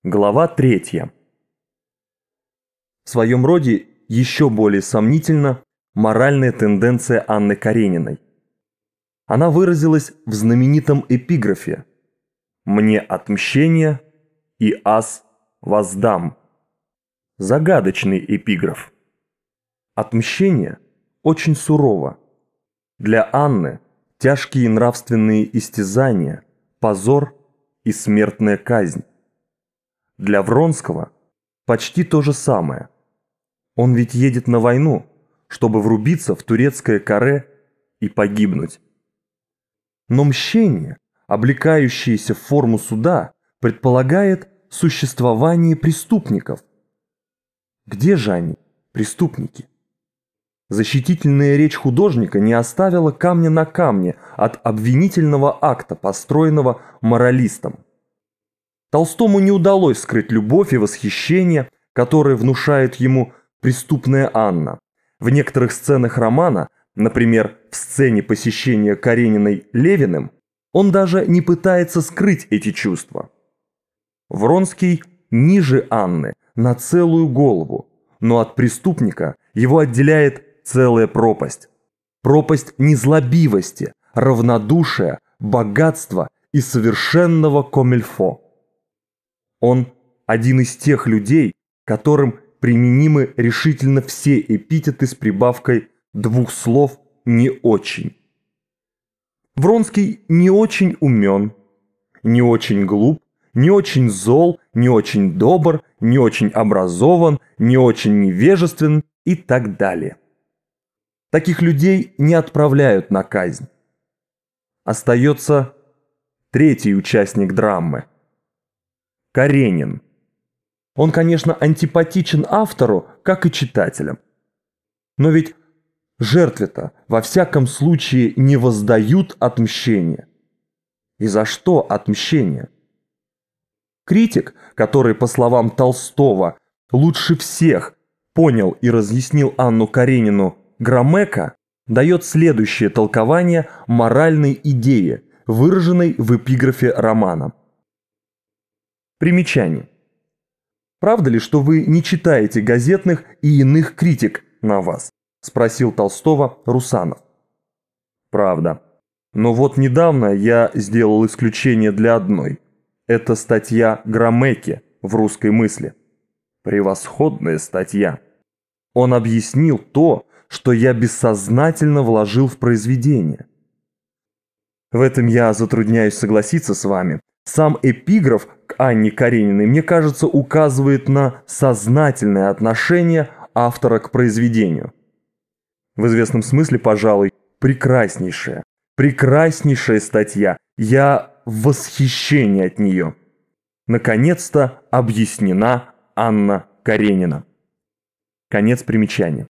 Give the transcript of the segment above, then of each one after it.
Глава 3. В своем роде еще более сомнительна моральная тенденция Анны Карениной. Она выразилась в знаменитом эпиграфе «Мне отмщение, и аз воздам». Загадочный эпиграф. Отмщение очень сурово. Для Анны тяжкие нравственные истязания, позор и смертная казнь. Для Вронского почти то же самое. Он ведь едет на войну, чтобы врубиться в турецкое каре и погибнуть. Но мщение, облекающееся в форму суда, предполагает существование преступников. Где же они, преступники? Защитительная речь художника не оставила камня на камне от обвинительного акта, построенного моралистом. Толстому не удалось скрыть любовь и восхищение, которые внушает ему преступная Анна. В некоторых сценах романа, например, в сцене посещения Карениной Левиным, он даже не пытается скрыть эти чувства. Вронский ниже Анны на целую голову, но от преступника его отделяет целая пропасть. Пропасть незлобивости, равнодушия, богатства и совершенного комильфо. Он один из тех людей, которым применимы решительно все эпитеты с прибавкой двух слов «не очень». Вронский не очень умен, не очень глуп, не очень зол, не очень добр, не очень образован, не очень невежествен и так далее. Таких людей не отправляют на казнь. Остается третий участник драмы – Каренин. Он, конечно, антипатичен автору, как и читателям. Но ведь жертве-то во всяком случае не воздают отмщение. И за что отмщение? Критик, который, по словам Толстого, лучше всех понял и разъяснил Анну Каренину Громыко, дает следующее толкование моральной идеи, выраженной в эпиграфе романа. Примечание. «Правда ли, что вы не читаете газетных и иных критик на вас?» – спросил Толстого Русанов. «Правда. Но вот недавно я сделал исключение для одной. Это статья Громыки в «Русской мысли». Превосходная статья. Он объяснил то, что я бессознательно вложил в произведение. В этом я затрудняюсь согласиться с вами. Сам эпиграф к Анне Карениной, мне кажется, указывает на сознательное отношение автора к произведению. В известном смысле, пожалуй, прекраснейшая статья. Я в восхищении от нее. Наконец-то объяснена Анна Каренина». Конец примечания.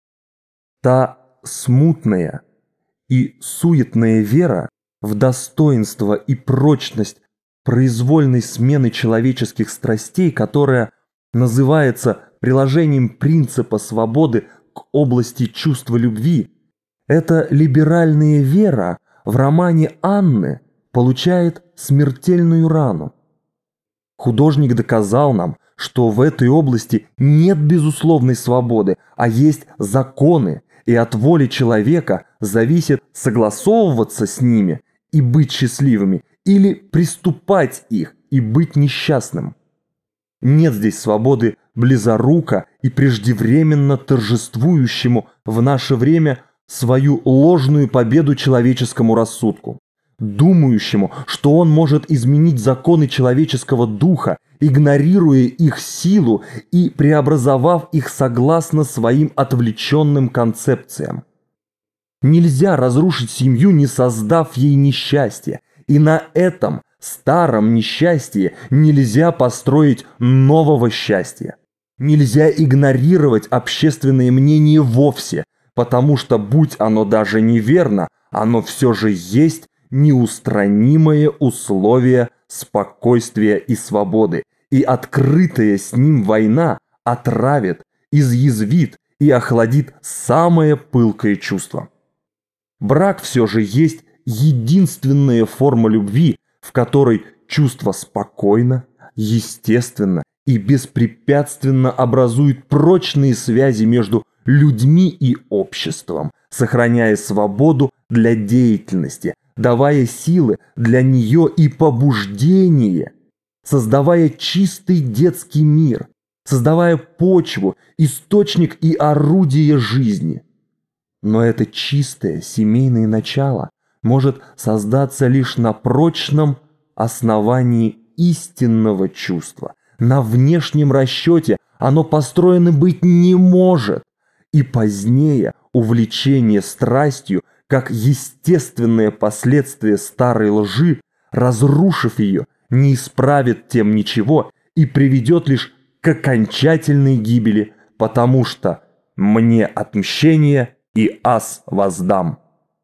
Та смутная и суетная вера в достоинство и прочность произвольной смены человеческих страстей, которая называется приложением принципа свободы к области чувства любви, эта либеральная вера в романе Анны получает смертельную рану. Художник доказал нам, что в этой области нет безусловной свободы, а есть законы, и от воли человека зависит согласовываться с ними и быть счастливыми, или приступать их и быть несчастным. Нет здесь свободы близоруко и преждевременно торжествующему в наше время свою ложную победу человеческому рассудку, думающему, что он может изменить законы человеческого духа, игнорируя их силу и преобразовав их согласно своим отвлеченным концепциям. Нельзя разрушить семью, не создав ей несчастья, и на этом старом несчастье нельзя построить нового счастья. Нельзя игнорировать общественное мнение вовсе, потому что, будь оно даже неверно, оно все же есть неустранимое условие спокойствия и свободы, и открытая с ним война отравит, изъязвит и охладит самое пылкое чувство. Брак все же есть единственная форма любви, в которой чувство спокойно, естественно и беспрепятственно образует прочные связи между людьми и обществом, сохраняя свободу для деятельности, давая силы для нее и побуждение, создавая чистый детский мир, создавая почву, источник и орудие жизни. Но это чистое семейное начало может создаться лишь на прочном основании истинного чувства. На внешнем расчете оно построено быть не может. И позднее увлечение страстью, как естественное последствие старой лжи, разрушив ее, не исправит тем ничего и приведет лишь к окончательной гибели, потому что «мне отмщение и аз воздам».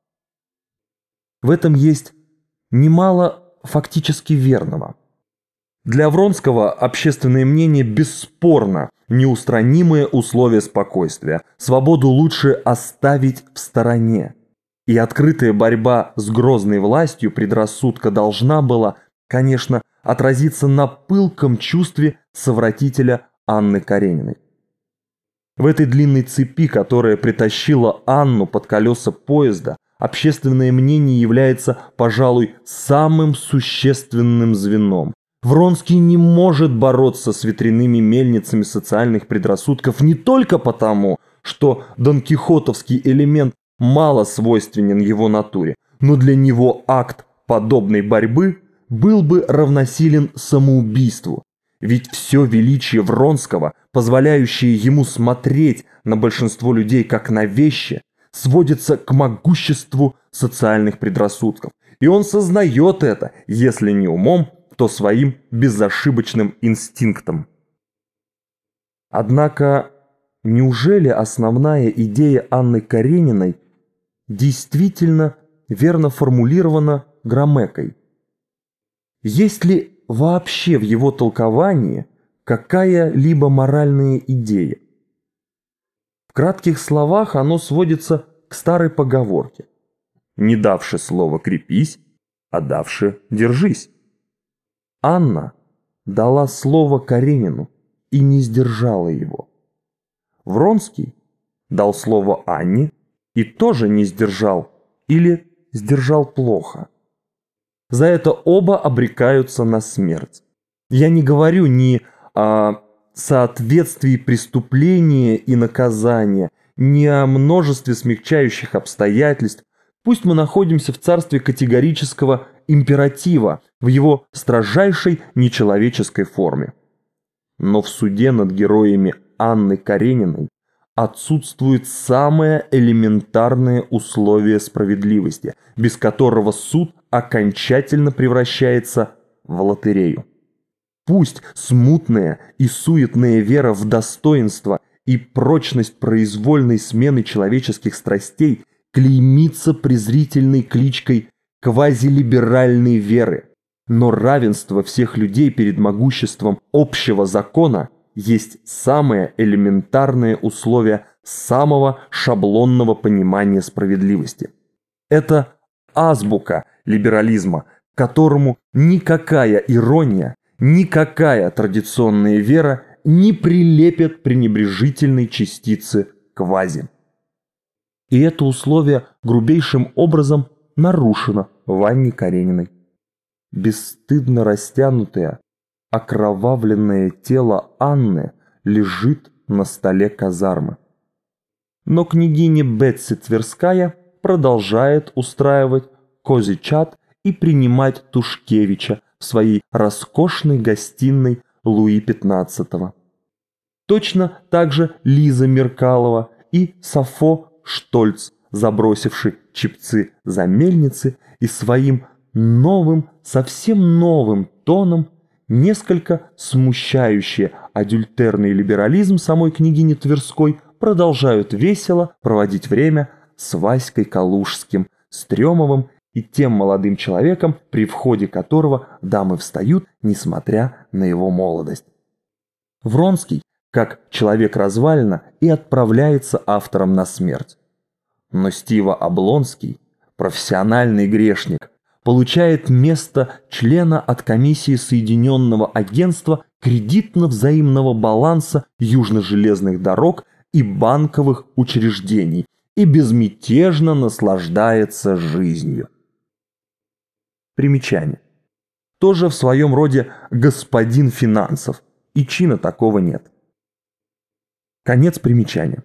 В этом есть немало фактически верного. Для Вронского общественное мнение бесспорно неустранимые условия спокойствия. Свободу лучше оставить в стороне. И открытая борьба с грозной властью предрассудка должна была, конечно, отразиться на пылком чувстве совратителя Анны Карениной. В этой длинной цепи, которая притащила Анну под колеса поезда, общественное мнение является, пожалуй, самым существенным звеном. Вронский не может бороться с ветряными мельницами социальных предрассудков не только потому, что донкихотовский элемент мало свойственен его натуре, но для него акт подобной борьбы был бы равносилен самоубийству. Ведь все величие Вронского, позволяющее ему смотреть на большинство людей как на вещи, сводится к могуществу социальных предрассудков. И он сознает это, если не умом, то своим безошибочным инстинктом. Однако, неужели основная идея Анны Карениной действительно верно формулирована Громекой? Есть ли вообще в его толковании какая-либо моральная идея? В кратких словах оно сводится к старой поговорке: «Не давши слово крепись, а давши держись». Анна дала слово Каренину и не сдержала его. Вронский дал слово Анне и тоже не сдержал или сдержал плохо. За это оба обрекаются на смерть. Я не говорю ни о соответствии преступления и наказания, ни о множестве смягчающих обстоятельств. Пусть мы находимся в царстве категорического императива в его строжайшей нечеловеческой форме. Но в суде над героями Анны Карениной отсутствует самое элементарное условие справедливости, без которого суд окончательно превращается в лотерею. Пусть смутная и суетная вера в достоинство и прочность произвольной смены человеческих страстей клеймится презрительной кличкой квазилиберальной веры, но равенство всех людей перед могуществом общего закона есть самое элементарное условие самого шаблонного понимания справедливости. Это азбука либерализма, которому никакая ирония, никакая традиционная вера не прилепят пренебрежительной частицы квази. И это условие грубейшим образом нарушено в Анне Карениной. Бесстыдно растянутое, окровавленное тело Анны лежит на столе казармы. Но княгиня Бетси Тверская продолжает устраивать козий чад и принимать Тушкевича в своей роскошной гостиной Луи XV. Точно так же Лиза Меркалова и Сафо Штольц, забросивший чепцы за мельницы и своим новым, совсем новым тоном, несколько смущающие адюльтерный либерализм самой княгини Тверской, продолжают весело проводить время с Васькой Калужским, Стрёмовым и тем молодым человеком, при входе которого дамы встают, несмотря на его молодость. Вронский, как человек развалина, и отправляется автором на смерть. Но Стива Облонский, профессиональный грешник, получает место члена от комиссии Соединенного агентства кредитно-взаимного баланса южно-железных дорог и банковых учреждений и безмятежно наслаждается жизнью. Примечание. Тоже в своем роде господин финансов, и чина такого нет. Конец примечания.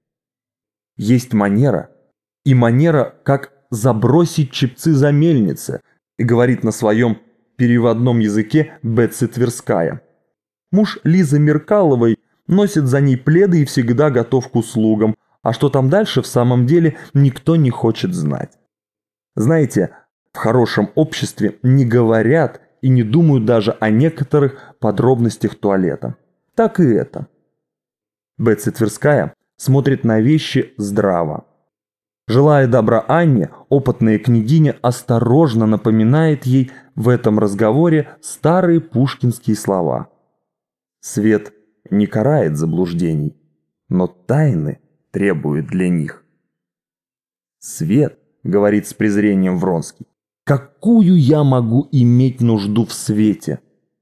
Есть манера, и манера, как забросить чепцы за мельницы, и говорит на своем переводном языке Бетси Тверская. Муж Лизы Меркаловой носит за ней пледы и всегда готов к услугам, а что там дальше в самом деле никто не хочет знать. Знаете, в хорошем обществе не говорят и не думают даже о некоторых подробностях туалета. Так и это. Бетси Тверская смотрит на вещи здраво. Желая добра Анне, опытная княгиня осторожно напоминает ей в этом разговоре старые пушкинские слова. Свет не карает заблуждений, но тайны требует для них. Свет, говорит с презрением Вронский, какую я могу иметь нужду в свете?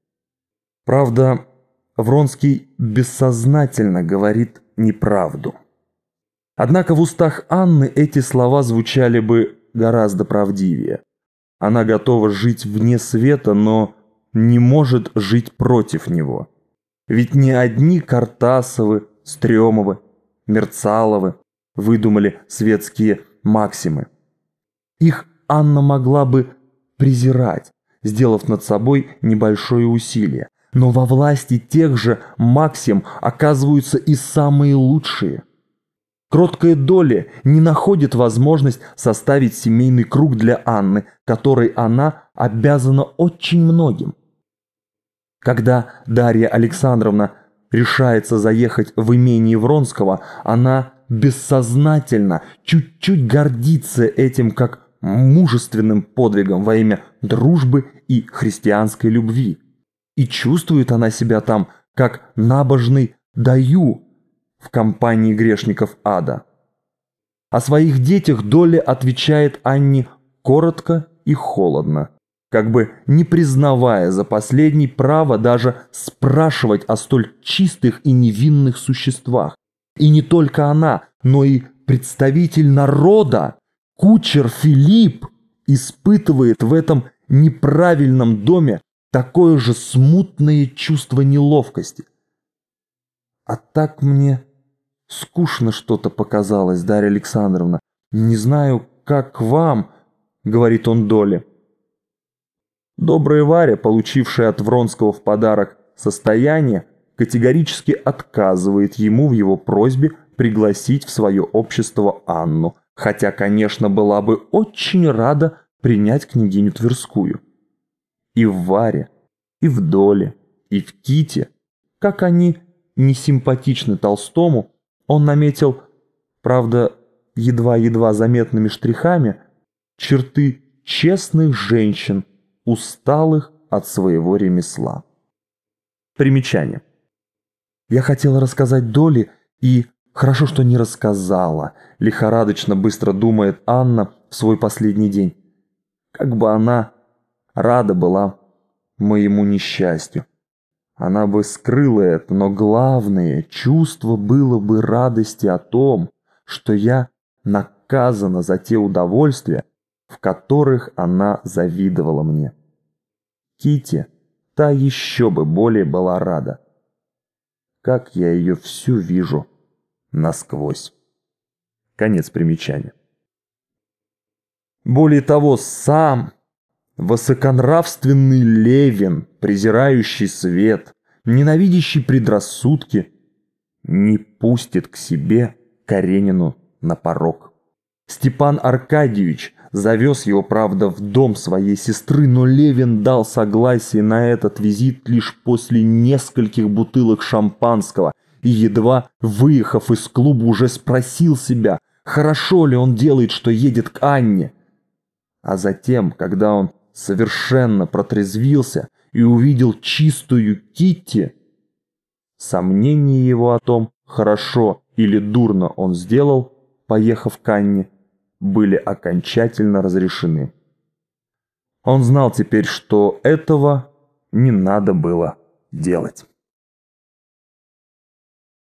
Правда, Вронский бессознательно говорит неправду. Однако в устах Анны эти слова звучали бы гораздо правдивее. Она готова жить вне света, но не может жить против него. Ведь не одни Картасовы, Стрёмовы, Мерцаловы выдумали светские максимы. Их Анна могла бы презирать, сделав над собой небольшое усилие. Но во власти тех же максим оказываются и самые лучшие. Кроткая Долли не находит возможность составить семейный круг для Анны, которой она обязана очень многим. Когда Дарья Александровна решается заехать в имение Вронского, она бессознательно чуть-чуть гордится этим как мужественным подвигом во имя дружбы и христианской любви. И чувствует она себя там как набожный даю в компании грешников ада. О своих детях Долли отвечает Анне коротко и холодно, как бы не признавая за последней право даже спрашивать о столь чистых и невинных существах. И не только она, но и представитель народа, кучер Филипп, испытывает в этом неправильном доме такое же смутное чувство неловкости. А так мне скучно что-то показалось, Дарья Александровна. Не знаю, как вам, говорит он Долли. Добрая Варя, получившая от Вронского в подарок состояние, категорически отказывает ему в его просьбе пригласить в свое общество Анну, хотя, конечно, была бы очень рада принять княгиню Тверскую. И в Варе, и в Доле, и в Ките, как они не симпатичны Толстому, он наметил, правда, едва-едва заметными штрихами, черты честных женщин, усталых от своего ремесла. Примечание. Я хотела рассказать Доле, и хорошо, что не рассказала, лихорадочно быстро думает Анна в свой последний день. Как бы она рада была моему несчастью. Она бы скрыла это, но главное чувство было бы радости о том, что я наказана за те удовольствия, в которых она завидовала мне. Кити, та еще бы более была рада. Как я ее всю вижу насквозь. Конец примечания. Более того, сам высоконравственный Левин, презирающий свет, ненавидящий предрассудки, не пустит к себе Каренину на порог. Степан Аркадьевич завез его, правда, в дом своей сестры, но Левин дал согласие на этот визит лишь после нескольких бутылок шампанского и, едва выехав из клуба, уже спросил себя, хорошо ли он делает, что едет к Анне. А затем, когда он совершенно протрезвился и увидел чистую Китти, сомнения его о том, хорошо или дурно он сделал, поехав к Анне, были окончательно разрешены. Он знал теперь, что этого не надо было делать.